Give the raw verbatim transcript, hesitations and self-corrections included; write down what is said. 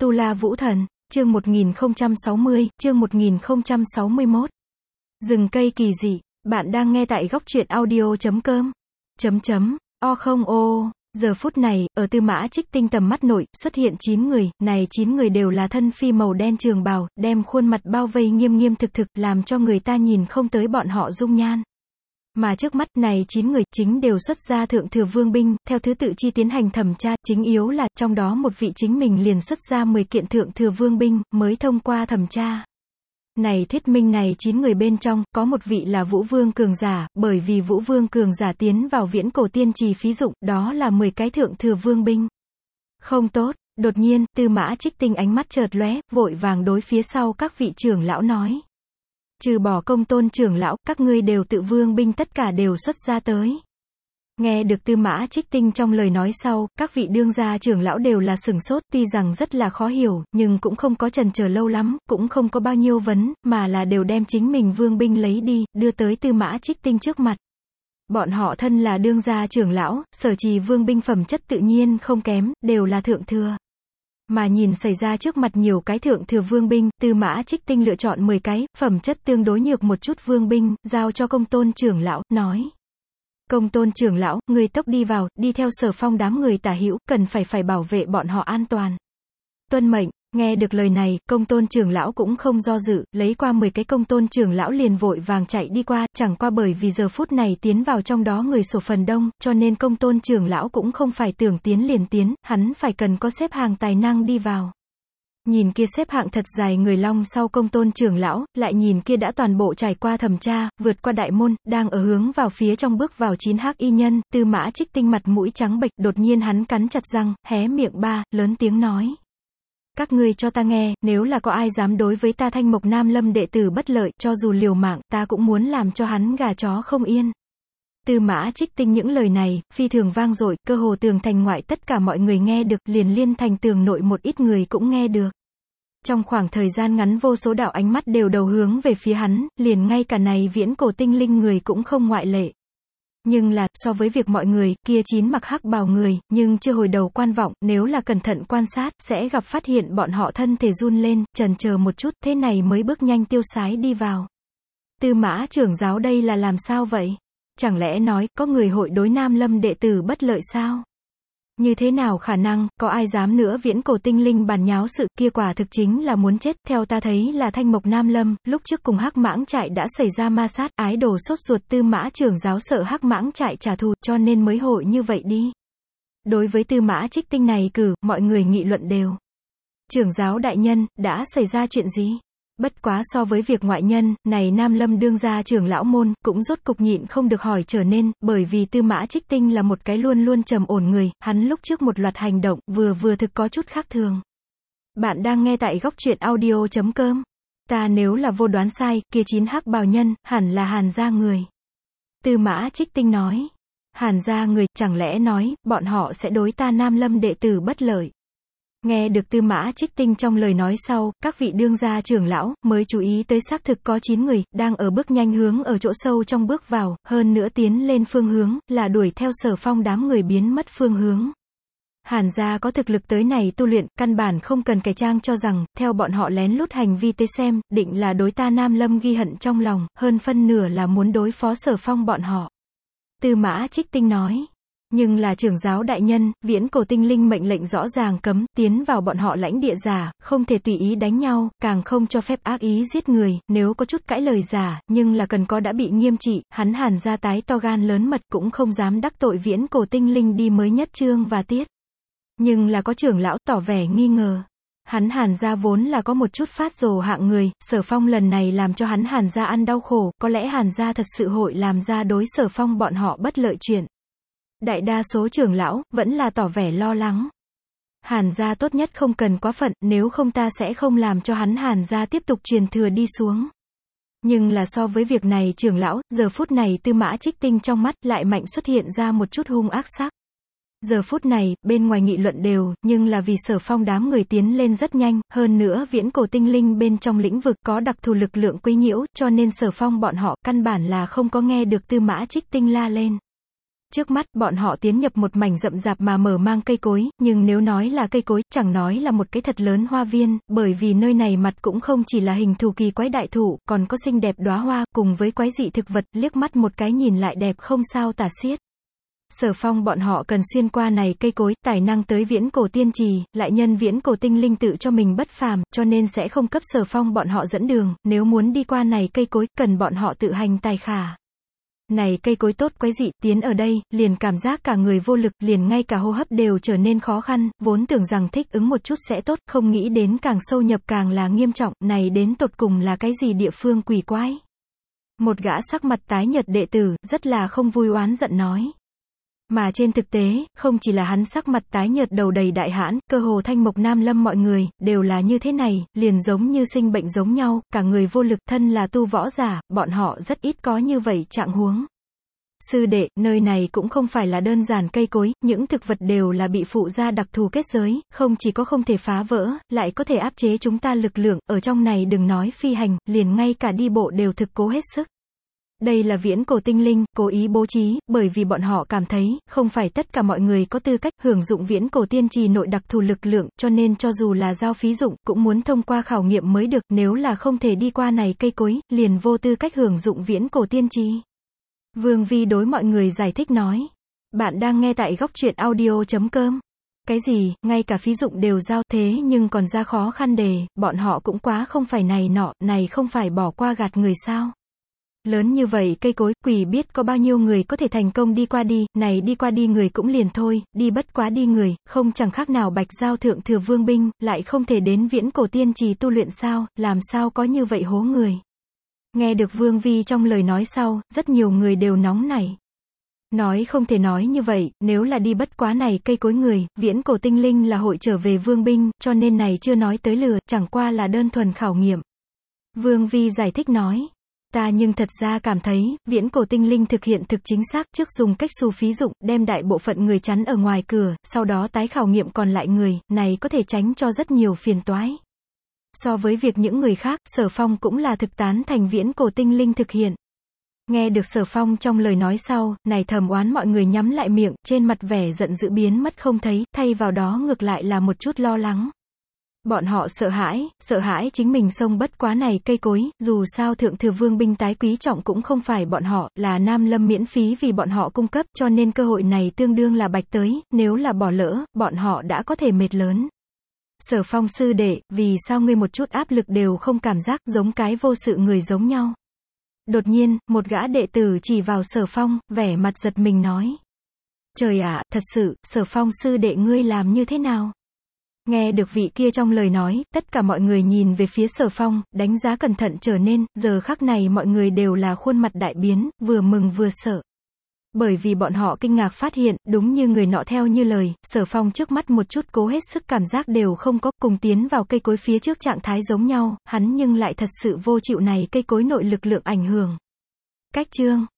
Tu La Vũ Thần, chương một nghìn không trăm sáu mươi, chương một nghìn không trăm sáu mươi mốt. Rừng cây kỳ dị, bạn đang nghe tại góc truyện audio chấm com. Chấm chấm, o không ô, giờ phút này, ở Tư Mã Trích Tinh tầm mắt nội, xuất hiện chín người, này chín người đều là thân phi màu đen trường bào, đem khuôn mặt bao vây nghiêm nghiêm thực thực, làm cho người ta nhìn không tới bọn họ dung nhan. Mà trước mắt này chín người chính đều xuất ra thượng thừa vương binh, theo thứ tự chi tiến hành thẩm tra, chính yếu là trong đó một vị chính mình liền xuất ra mười kiện thượng thừa vương binh, mới thông qua thẩm tra. Này thuyết minh này chín người bên trong, có một vị là Vũ Vương cường giả, bởi vì Vũ Vương cường giả tiến vào viễn cổ tiên trì phí dụng, đó là mười cái thượng thừa vương binh. Không tốt, đột nhiên, Tư Mã Trích Tinh ánh mắt chợt lóe, vội vàng đối phía sau các vị trưởng lão nói. Trừ bỏ Công Tôn trưởng lão, các ngươi đều tự vương binh tất cả đều xuất ra tới. Nghe được Tư Mã Trích Tinh trong lời nói sau, các vị đương gia trưởng lão đều là sửng sốt, tuy rằng rất là khó hiểu, nhưng cũng không có chần chờ lâu lắm, cũng không có bao nhiêu vấn, mà là đều đem chính mình vương binh lấy đi, đưa tới Tư Mã Trích Tinh trước mặt. Bọn họ thân là đương gia trưởng lão, sở trì vương binh phẩm chất tự nhiên không kém, đều là thượng thừa. Mà nhìn xảy ra trước mặt nhiều cái thượng thừa vương binh, Tư Mã Trích Tinh lựa chọn mười cái, phẩm chất tương đối nhược một chút vương binh, giao cho Công Tôn trưởng lão, nói. Công Tôn trưởng lão, người tốc đi vào, đi theo Sở Phong đám người tả hữu, cần phải phải bảo vệ bọn họ an toàn. Tuân mệnh, nghe được lời này, Công Tôn trưởng lão cũng không do dự, lấy qua mười cái Công Tôn trưởng lão liền vội vàng chạy đi qua, chẳng qua bởi vì giờ phút này tiến vào trong đó người sổ phần đông, cho nên Công Tôn trưởng lão cũng không phải tưởng tiến liền tiến, hắn phải cần có xếp hàng tài năng đi vào. Nhìn kia xếp hạng thật dài người long sau Công Tôn trưởng lão, lại nhìn kia đã toàn bộ trải qua thẩm tra, vượt qua đại môn, đang ở hướng vào phía trong bước vào chín hắc y nhân, Tư Mã Trích Tinh mặt mũi trắng bệch, đột nhiên hắn cắn chặt răng, hé miệng ba, lớn tiếng nói. Các ngươi cho ta nghe, nếu là có ai dám đối với ta Thanh Mộc Nam Lâm đệ tử bất lợi, cho dù liều mạng, ta cũng muốn làm cho hắn gà chó không yên. Tư Mã Trích Tinh những lời này, phi thường vang dội, cơ hồ tường thành ngoại tất cả mọi người nghe được, liền liên thành tường nội một ít người cũng nghe được. Trong khoảng thời gian ngắn vô số đạo ánh mắt đều đầu hướng về phía hắn, liền ngay cả này viễn cổ tinh linh người cũng không ngoại lệ. Nhưng là, so với việc mọi người, kia chín mặc hắc bào người, nhưng chưa hồi đầu quan vọng, nếu là cẩn thận quan sát, sẽ gặp phát hiện bọn họ thân thể run lên, chần chờ một chút, thế này mới bước nhanh tiêu sái đi vào. Tư Mã trưởng giáo đây là làm sao vậy? Chẳng lẽ nói, có người hội đối Nam Lâm đệ tử bất lợi sao? Như thế nào khả năng, có ai dám nữa viễn cổ tinh linh bàn nháo sự kia quả thực chính là muốn chết, theo ta thấy là Thanh Mộc Nam Lâm, lúc trước cùng hắc mãng trại đã xảy ra ma sát, ái đồ sốt ruột Tư Mã trưởng giáo sợ hắc mãng trại trả thù, cho nên mới hội như vậy đi. Đối với Tư Mã Trích Tinh này cử, mọi người nghị luận đều. Trưởng giáo đại nhân, đã xảy ra chuyện gì? Bất quá so với việc ngoại nhân, này Nam Lâm đương gia trưởng lão môn, cũng rốt cục nhịn không được hỏi trở nên, bởi vì Tư Mã Trích Tinh là một cái luôn luôn trầm ổn người, hắn lúc trước một loạt hành động, vừa vừa thực có chút khác thường. Bạn đang nghe tại góc truyện audio chấm com. Ta nếu là vô đoán sai, kia chín hắc bào nhân, hẳn là Hàn gia người. Tư Mã Trích Tinh nói. Hàn gia người, chẳng lẽ nói, bọn họ sẽ đối ta Nam Lâm đệ tử bất lợi. Nghe được Tư Mã Trích Tinh trong lời nói sau, các vị đương gia trưởng lão, mới chú ý tới xác thực có chín người, đang ở bước nhanh hướng ở chỗ sâu trong bước vào, hơn nữa tiến lên phương hướng, là đuổi theo Sở Phong đám người biến mất phương hướng. Hàn gia có thực lực tới này tu luyện, căn bản không cần cải trang cho rằng, theo bọn họ lén lút hành vi tới xem, định là đối ta Nam Lâm ghi hận trong lòng, hơn phân nửa là muốn đối phó Sở Phong bọn họ. Tư Mã Trích Tinh nói. Nhưng là trưởng giáo đại nhân, viễn cổ tinh linh mệnh lệnh rõ ràng cấm, tiến vào bọn họ lãnh địa giả, không thể tùy ý đánh nhau, càng không cho phép ác ý giết người, nếu có chút cãi lời giả, nhưng là cần có đã bị nghiêm trị, hắn Hàn gia tái to gan lớn mật cũng không dám đắc tội viễn cổ tinh linh đi mới nhất chương và tiết. Nhưng là có trưởng lão tỏ vẻ nghi ngờ. Hắn Hàn gia vốn là có một chút phát rồ hạng người, Sở Phong lần này làm cho hắn Hàn gia ăn đau khổ, có lẽ Hàn gia thật sự hội làm ra đối Sở Phong bọn họ bất lợi chuyện. Đại đa số trưởng lão, vẫn là tỏ vẻ lo lắng. Hàn gia tốt nhất không cần quá phận, nếu không ta sẽ không làm cho hắn Hàn gia tiếp tục truyền thừa đi xuống. Nhưng là so với việc này trưởng lão, giờ phút này Tư Mã Trích Tinh trong mắt, lại mạnh xuất hiện ra một chút hung ác sắc. Giờ phút này, bên ngoài nghị luận đều, nhưng là vì Sở Phong đám người tiến lên rất nhanh, hơn nữa viễn cổ tinh linh bên trong lĩnh vực có đặc thù lực lượng quấy nhiễu, cho nên Sở Phong bọn họ, căn bản là không có nghe được Tư Mã Trích Tinh la lên. Trước mắt, bọn họ tiến nhập một mảnh rậm rạp mà mở mang cây cối, nhưng nếu nói là cây cối, chẳng nói là một cái thật lớn hoa viên, bởi vì nơi này mặt cũng không chỉ là hình thù kỳ quái đại thụ, còn có xinh đẹp đóa hoa, cùng với quái dị thực vật, liếc mắt một cái nhìn lại đẹp không sao tả xiết. Sở Phong bọn họ cần xuyên qua này cây cối, tài năng tới viễn cổ tiên trì, lại nhân viễn cổ tinh linh tự cho mình bất phàm, cho nên sẽ không cấp Sở Phong bọn họ dẫn đường, nếu muốn đi qua này cây cối, cần bọn họ tự hành tài khả. Này cây cối tốt quái dị, tiến ở đây, liền cảm giác cả người vô lực, liền ngay cả hô hấp đều trở nên khó khăn, vốn tưởng rằng thích ứng một chút sẽ tốt, không nghĩ đến càng sâu nhập càng là nghiêm trọng, này đến tột cùng là cái gì địa phương quỷ quái. Một gã sắc mặt tái nhợt đệ tử, rất là không vui oán giận nói. Mà trên thực tế, không chỉ là hắn sắc mặt tái nhợt đầu đầy đại hãn, cơ hồ Thanh Mộc Nam Lâm mọi người, đều là như thế này, liền giống như sinh bệnh giống nhau, cả người vô lực, thân là tu võ giả, bọn họ rất ít có như vậy trạng huống. Sư đệ, nơi này cũng không phải là đơn giản cây cối, những thực vật đều là bị phụ gia đặc thù kết giới, không chỉ có không thể phá vỡ, lại có thể áp chế chúng ta lực lượng, ở trong này đừng nói phi hành, liền ngay cả đi bộ đều thực cố hết sức. Đây là viễn cổ tinh linh, cố ý bố trí, bởi vì bọn họ cảm thấy, không phải tất cả mọi người có tư cách hưởng dụng viễn cổ tiên trì nội đặc thù lực lượng, cho nên cho dù là giao phí dụng, cũng muốn thông qua khảo nghiệm mới được, nếu là không thể đi qua này cây cối, liền vô tư cách hưởng dụng viễn cổ tiên trì. Vương Vi đối mọi người giải thích nói. Bạn đang nghe tại góc truyện audio chấm com. Cái gì, ngay cả phí dụng đều giao, thế nhưng còn ra khó khăn đề, bọn họ cũng quá không phải này nọ, này không phải bỏ qua gạt người sao. Lớn như vậy cây cối, quỷ biết có bao nhiêu người có thể thành công đi qua đi, này đi qua đi người cũng liền thôi, đi bất quá đi người, không chẳng khác nào Bạch Giao thượng thừa vương binh, lại không thể đến viễn cổ tiên trì tu luyện sao, làm sao có như vậy hố người. Nghe được Vương Vi trong lời nói sau, rất nhiều người đều nóng nảy. Nói không thể nói như vậy, nếu là đi bất quá này cây cối người, viễn cổ tinh linh là hội trở về vương binh, cho nên này chưa nói tới lừa, chẳng qua là đơn thuần khảo nghiệm. Vương Vi giải thích nói. Ta nhưng thật ra cảm thấy, viễn cổ tinh linh thực hiện thực chính xác trước dùng cách xù phí dụng, đem đại bộ phận người chắn ở ngoài cửa, sau đó tái khảo nghiệm còn lại người, này có thể tránh cho rất nhiều phiền toái. So với việc những người khác, Sở Phong cũng là thực tán thành viễn cổ tinh linh thực hiện. Nghe được Sở Phong trong lời nói sau, này thầm oán mọi người nhắm lại miệng, trên mặt vẻ giận dữ biến mất không thấy, thay vào đó ngược lại là một chút lo lắng. Bọn họ sợ hãi, sợ hãi chính mình xông bất quá này cây cối, dù sao thượng thừa vương binh tái quý trọng cũng không phải bọn họ, là Nam Lâm miễn phí vì bọn họ cung cấp, cho nên cơ hội này tương đương là bạch tới, nếu là bỏ lỡ, bọn họ đã có thể mệt lớn. Sở Phong sư đệ, vì sao ngươi một chút áp lực đều không cảm giác giống cái vô sự người giống nhau. Đột nhiên, một gã đệ tử chỉ vào Sở Phong, vẻ mặt giật mình nói. Trời ạ, thật sự, Sở Phong sư đệ ngươi làm như thế nào? Nghe được vị kia trong lời nói, tất cả mọi người nhìn về phía Sở Phong, đánh giá cẩn thận trở nên, giờ khắc này mọi người đều là khuôn mặt đại biến, vừa mừng vừa sợ. Bởi vì bọn họ kinh ngạc phát hiện, đúng như người nọ theo như lời, Sở Phong trước mắt một chút cố hết sức cảm giác đều không có, cùng tiến vào cây cối phía trước trạng thái giống nhau, hắn nhưng lại thật sự vô chịu này cây cối nội lực lượng ảnh hưởng. Cách chương